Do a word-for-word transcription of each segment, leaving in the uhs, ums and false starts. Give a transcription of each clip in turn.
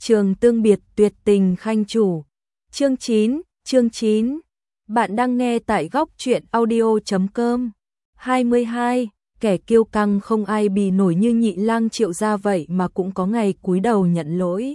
trường tương biệt tuyệt tình khanh chủ. Chương chín, chương chín. Bạn đang nghe tại góc truyện audio chấm com. hai mươi hai, kẻ kiêu căng không ai bì nổi như Nhị Lang Triệu gia vậy mà cũng có ngày cúi đầu nhận lỗi.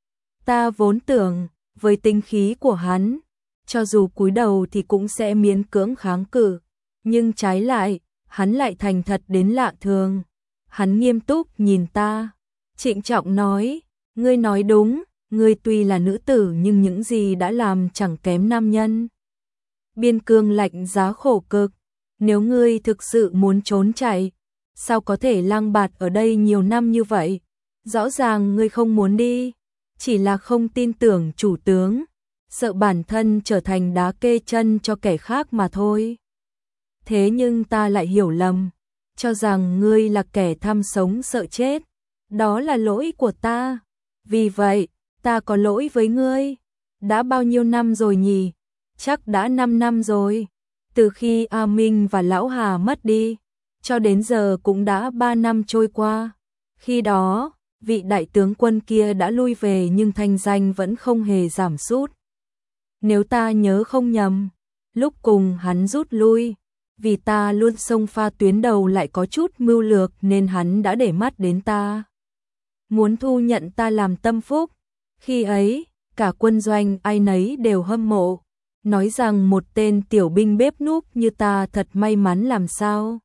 Ta vốn tưởng, với tính khí của hắn, cho dù cúi đầu thì cũng sẽ miễn cưỡng kháng cự, nhưng trái lại, hắn lại thành thật đến lạ thường. Hắn nghiêm túc nhìn ta, trịnh trọng nói, ngươi nói đúng, ngươi tuy là nữ tử nhưng những gì đã làm chẳng kém nam nhân. Biên cương lạnh giá khổ cực, nếu ngươi thực sự muốn trốn chạy, sao có thể lang bạt ở đây nhiều năm như vậy? Rõ ràng ngươi không muốn đi, chỉ là không tin tưởng chủ tướng, sợ bản thân trở thành đá kê chân cho kẻ khác mà thôi. Thế nhưng ta lại hiểu lầm, cho rằng ngươi là kẻ tham sống sợ chết, đó là lỗi của ta. Vì vậy, ta có lỗi với ngươi. Đã bao nhiêu năm rồi nhỉ? Chắc đã năm năm rồi. Từ khi A Minh và Lão Hà mất đi, cho đến giờ cũng đã ba năm trôi qua. Khi đó, vị đại tướng quân kia đã lui về nhưng thanh danh vẫn không hề giảm sút. Nếu ta nhớ không nhầm, lúc cùng hắn rút lui, vì ta luôn xông pha tuyến đầu lại có chút mưu lược nên hắn đã để mắt đến ta. Muốn thu nhận ta làm tâm phúc. Khi ấy, cả quân doanh ai nấy đều hâm mộ, nói rằng một tên tiểu binh bếp núc như ta thật may mắn làm sao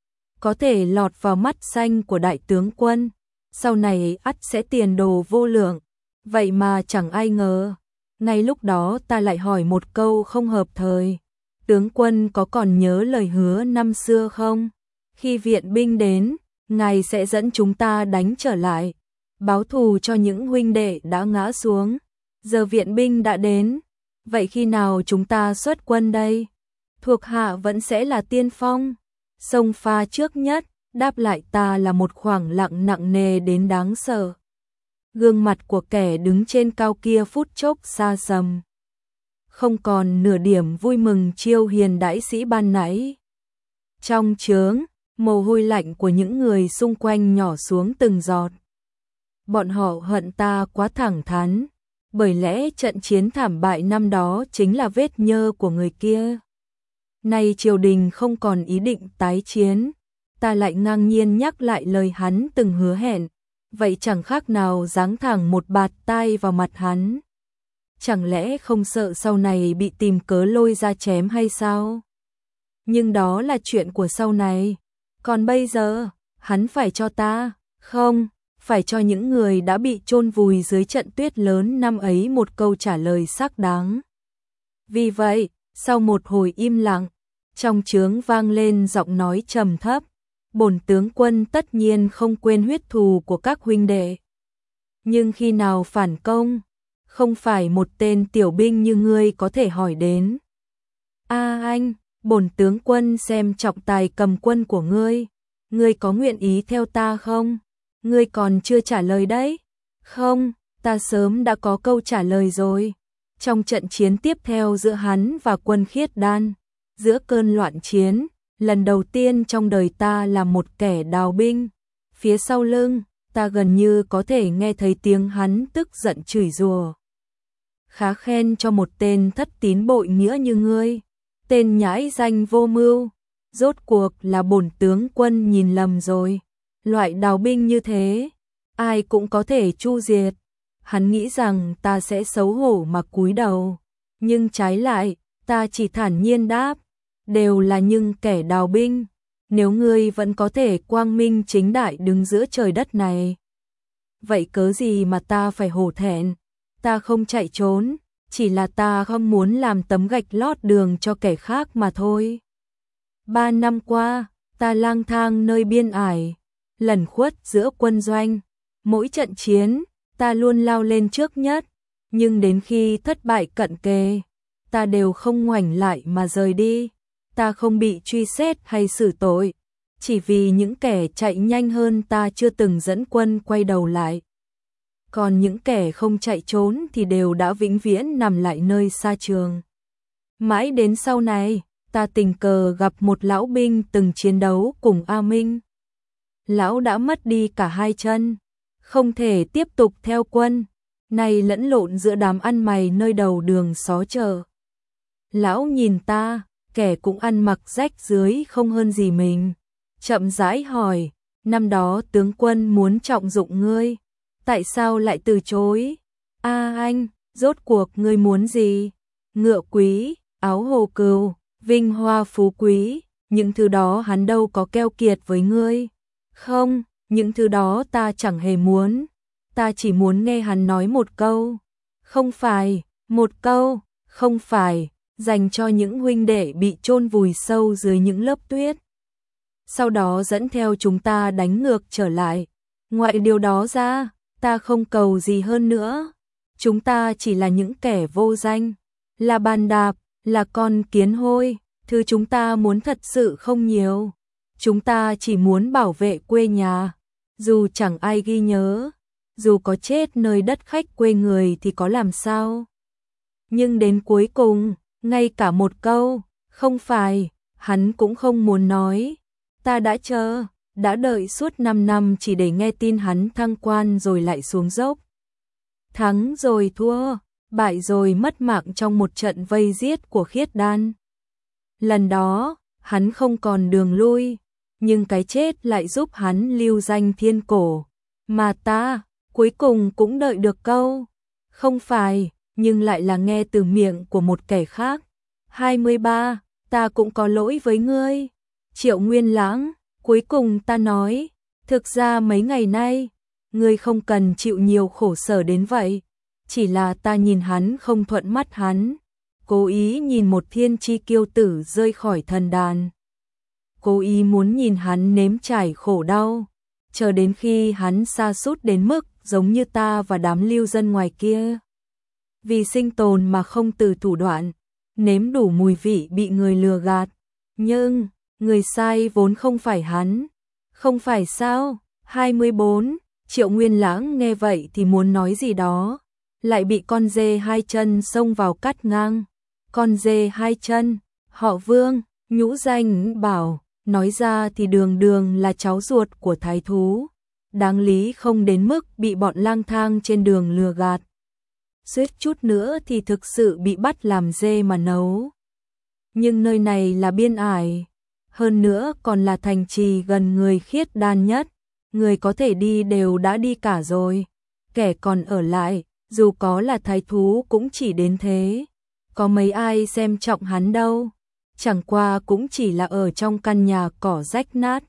có thể lọt vào mắt xanh của đại tướng quân, sau này ắt sẽ tiền đồ vô lượng. Vậy mà chẳng ai ngờ, ngay lúc đó ta lại hỏi một câu không hợp thời. Tướng quân có còn nhớ lời hứa năm xưa không? Khi viện binh đến, ngài sẽ dẫn chúng ta đánh trở lại, báo thù cho những huynh đệ đã ngã xuống. Giờ viện binh đã đến, vậy khi nào chúng ta xuất quân đây? Thuộc hạ vẫn sẽ là tiên phong, xông pha trước nhất. Đáp lại ta là một khoảng lặng nặng nề đến đáng sợ. Gương mặt của kẻ đứng trên cao kia phút chốc xa sầm, không còn nửa điểm vui mừng chiêu hiền đãi sĩ ban nãy. Trong trướng, mồ hôi lạnh của những người xung quanh nhỏ xuống từng giọt. Bọn họ hận ta quá thẳng thắn, bởi lẽ trận chiến thảm bại năm đó chính là vết nhơ của người kia. Nay triều đình không còn ý định tái chiến, ta lại ngang nhiên nhắc lại lời hắn từng hứa hẹn, vậy chẳng khác nào giáng thẳng một bạt tai vào mặt hắn. Chẳng lẽ không sợ sau này bị tìm cớ lôi ra chém hay sao? Nhưng đó là chuyện của sau này, còn bây giờ, hắn phải cho ta, không, phải cho những người đã bị chôn vùi dưới trận tuyết lớn năm ấy một câu trả lời xác đáng. Vì vậy, sau một hồi im lặng, trong trướng vang lên giọng nói trầm thấp, bổn tướng quân tất nhiên không quên huyết thù của các huynh đệ. Nhưng khi nào phản công, không phải một tên tiểu binh như ngươi có thể hỏi đến. A à anh, bổn tướng quân xem trọng tài cầm quân của ngươi, ngươi có nguyện ý theo ta không? Ngươi còn chưa trả lời đấy. Không, ta sớm đã có câu trả lời rồi. Trong trận chiến tiếp theo giữa hắn và quân Khiết Đan, giữa cơn loạn chiến, lần đầu tiên trong đời ta là một kẻ đào binh. Phía sau lưng, ta gần như có thể nghe thấy tiếng hắn tức giận chửi rủa. Khá khen cho một tên thất tín bội nghĩa như ngươi, tên nhãi danh vô mưu, rốt cuộc là bổn tướng quân nhìn lầm rồi. Loại đào binh như thế, ai cũng có thể chu diệt. Hắn nghĩ rằng ta sẽ xấu hổ mà cúi đầu, nhưng trái lại, ta chỉ thản nhiên đáp, đều là những kẻ đào binh, nếu ngươi vẫn có thể quang minh chính đại đứng giữa trời đất này. Vậy cớ gì mà ta phải hổ thẹn? Ta không chạy trốn, chỉ là ta không muốn làm tấm gạch lót đường cho kẻ khác mà thôi. Ba năm qua, ta lang thang nơi biên ải, lẩn khuất giữa quân doanh, mỗi trận chiến, ta luôn lao lên trước nhất, nhưng đến khi thất bại cận kề, ta đều không ngoảnh lại mà rời đi. Ta không bị truy xét hay xử tội, chỉ vì những kẻ chạy nhanh hơn ta chưa từng dẫn quân quay đầu lại. Còn những kẻ không chạy trốn thì đều đã vĩnh viễn nằm lại nơi xa trường. Mãi đến sau này, ta tình cờ gặp một lão binh từng chiến đấu cùng A Minh. Lão đã mất đi cả hai chân, không thể tiếp tục theo quân, này lẫn lộn giữa đám ăn mày nơi đầu đường xó chợ. Lão nhìn ta, kẻ cũng ăn mặc rách rưới không hơn gì mình, chậm rãi hỏi, năm đó tướng quân muốn trọng dụng ngươi, tại sao lại từ chối? A anh, rốt cuộc ngươi muốn gì? Ngựa quý, áo hồ cừu, vinh hoa phú quý, những thứ đó hắn đâu có keo kiệt với ngươi. Không, những thứ đó ta chẳng hề muốn, ta chỉ muốn nghe hắn nói một câu. Không phải, một câu, không phải, dành cho những huynh đệ bị chôn vùi sâu dưới những lớp tuyết. Sau đó dẫn theo chúng ta đánh ngược trở lại. Ngoại điều đó ra, ta không cầu gì hơn nữa. Chúng ta chỉ là những kẻ vô danh, là bàn đạp, là con kiến hôi, thứ chúng ta muốn thật sự không nhiều. Chúng ta chỉ muốn bảo vệ quê nhà, dù chẳng ai ghi nhớ, dù có chết nơi đất khách quê người thì có làm sao. Nhưng đến cuối cùng, ngay cả một câu, không phải, hắn cũng không muốn nói. Ta đã chờ, đã đợi suốt năm năm chỉ để nghe tin hắn thăng quan rồi lại xuống dốc. Thắng rồi thua, bại rồi mất mạng trong một trận vây giết của Khiết Đan. Lần đó, hắn không còn đường lui, nhưng cái chết lại giúp hắn lưu danh thiên cổ. Mà ta, cuối cùng cũng đợi được câu, không phải, nhưng lại là nghe từ miệng của một kẻ khác. hai mươi ba, ta cũng có lỗi với ngươi. Triệu Nguyên Lãng, cuối cùng ta nói, thực ra mấy ngày nay, ngươi không cần chịu nhiều khổ sở đến vậy. Chỉ là ta nhìn hắn không thuận mắt hắn, cố ý nhìn một thiên chi kiêu tử rơi khỏi thần đàn. Cố ý muốn nhìn hắn nếm trải khổ đau, chờ đến khi hắn sa sút đến mức giống như ta và đám lưu dân ngoài kia. Vì sinh tồn mà không từ thủ đoạn, nếm đủ mùi vị bị người lừa gạt. Nhưng, người sai vốn không phải hắn. Không phải sao? hai mươi bốn, Triệu Nguyên Lãng nghe vậy thì muốn nói gì đó, lại bị con dê hai chân xông vào cắt ngang. Con dê hai chân, họ Vương, nhũ danh bảo, nói ra thì đường đường là cháu ruột của thái thú. Đáng lý không đến mức bị bọn lang thang trên đường lừa gạt. Suýt chút nữa thì thực sự bị bắt làm dê mà nấu. Nhưng nơi này là biên ải, hơn nữa còn là thành trì gần người Khiết Đan nhất. Người có thể đi đều đã đi cả rồi, kẻ còn ở lại, dù có là thái thú cũng chỉ đến thế. Có mấy ai xem trọng hắn đâu, chẳng qua cũng chỉ là ở trong căn nhà cỏ rách nát.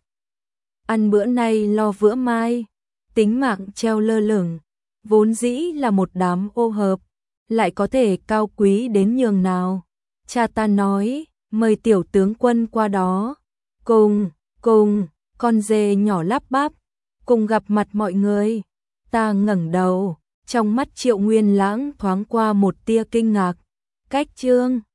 Ăn bữa nay lo bữa mai, tính mạng treo lơ lửng, vốn dĩ là một đám ô hợp, lại có thể cao quý đến nhường nào. Cha ta nói, mời tiểu tướng quân qua đó, cùng, cùng, con dê nhỏ lắp bắp, cùng gặp mặt mọi người. Ta ngẩng đầu, trong mắt Triệu Nguyên Lãng thoáng qua một tia kinh ngạc. Cách chương